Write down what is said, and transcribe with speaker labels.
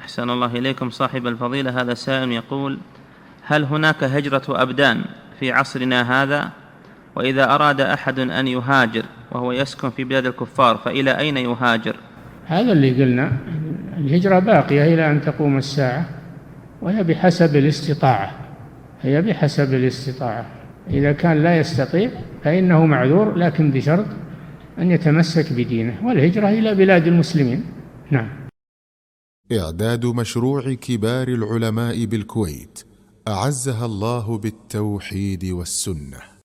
Speaker 1: أحسن الله إليكم صاحب الفضيلة. هذا سائل يقول: هل هناك هجرة أبدان في عصرنا هذا؟ وإذا أراد أحد أن يهاجر وهو يسكن في بلاد الكفار فإلى أين يهاجر؟
Speaker 2: هذا اللي قلنا، الهجرة باقية إلى أن تقوم الساعة، وهي بحسب الاستطاعة، إذا كان لا يستطيع فإنه معذور، لكن بشرط أن يتمسك بدينه، والهجرة إلى بلاد المسلمين. نعم.
Speaker 3: إعداد مشروع كبار العلماء بالكويت أعزها الله بالتوحيد والسنة.